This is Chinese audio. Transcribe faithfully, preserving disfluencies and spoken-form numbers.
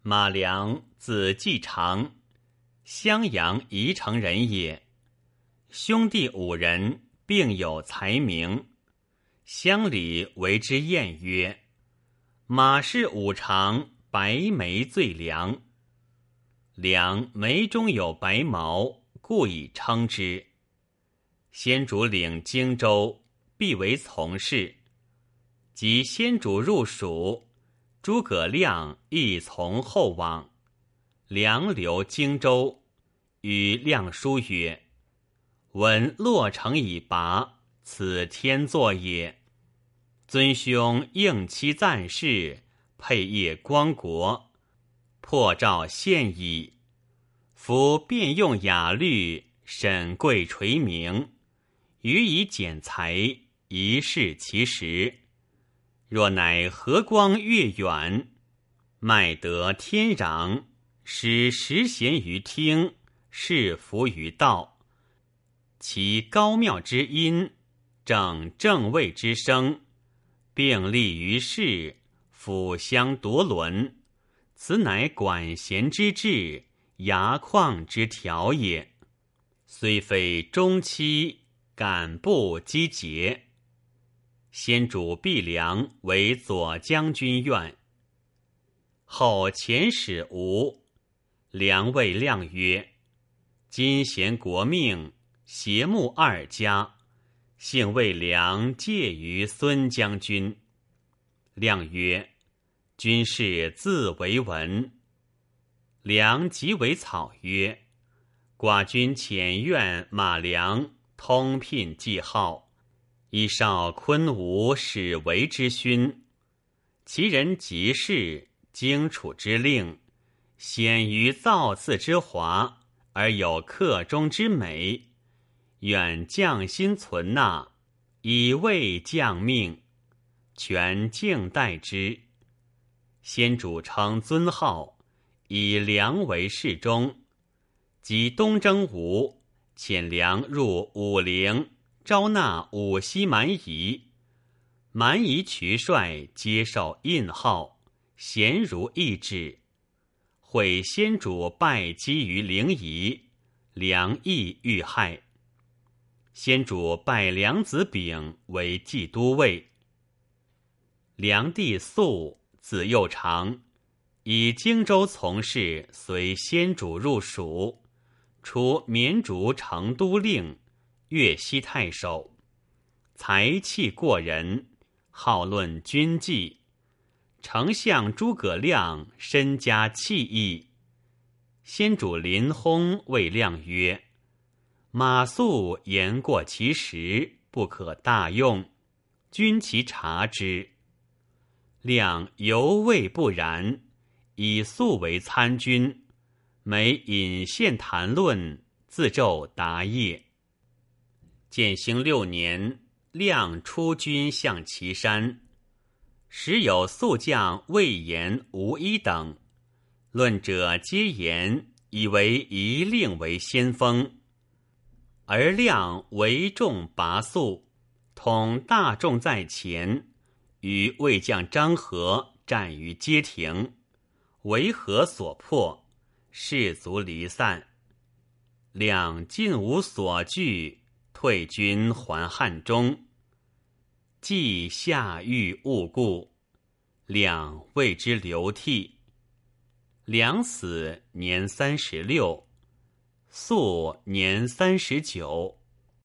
马良，字季常，襄阳宜城人也。兄弟五人，并有才名。乡里为之谚曰：马氏五常，白眉最良。良眉中有白毛，故以称之。先主领荆州，必为从事。及先主入蜀，诸葛亮亦从后往。良留荆州，与亮书曰：闻洛城已拔，此天作也。尊兄应期赞事，配业光国，破赵献矣。夫便用雅律，审贵垂名，予以简才，一视其实。若乃和光越远，脉得天壤，使时贤于听，是服于道。其高妙之音，正正位之声，并立于世，辅相夺伦，此乃管弦之志，牙旷之调也。虽非中期，敢不积节。先主毕良为左将军院。后遣使吴，良谓亮曰：今贤国命，邪目二家，幸为良介于孙将军。亮曰：军士自为文。良即为草曰：寡君遣愿马良通聘记号，以少昆吾使为之勋。其人极是，荆楚之令，显于造次之华，而有克中之美。愿将心存纳，以慰将命，全敬待之。先主称尊号，以良为侍中。及东征吴，遣良入武陵，招纳武西蛮夷。蛮夷渠帅接受印号，贤如懿旨。会先主拜击于陵夷，良亦遇害。先主拜良子炳为冀都尉。良弟肃，子幼长，以荆州从事，随先主入蜀，除绵竹成都令、越西太守，才气过人，好论军纪。丞相诸葛亮身家气义。先主临薨谓亮曰：马谡言过其实，不可大用，君其察之。亮犹未不然，以肃为参军，每引线谈论，自奏答业。建兴六年，亮出军向岐山，时有宿将魏延、吴一等，论者皆言以为一令为先锋。而亮为众拔肃，统大众在前，与魏将张合战于街亭，为合所破，士卒离散。亮尽无所惧，退军还汉中。既下狱误故，亮为之流涕。亮死年三十六，肃年三十九。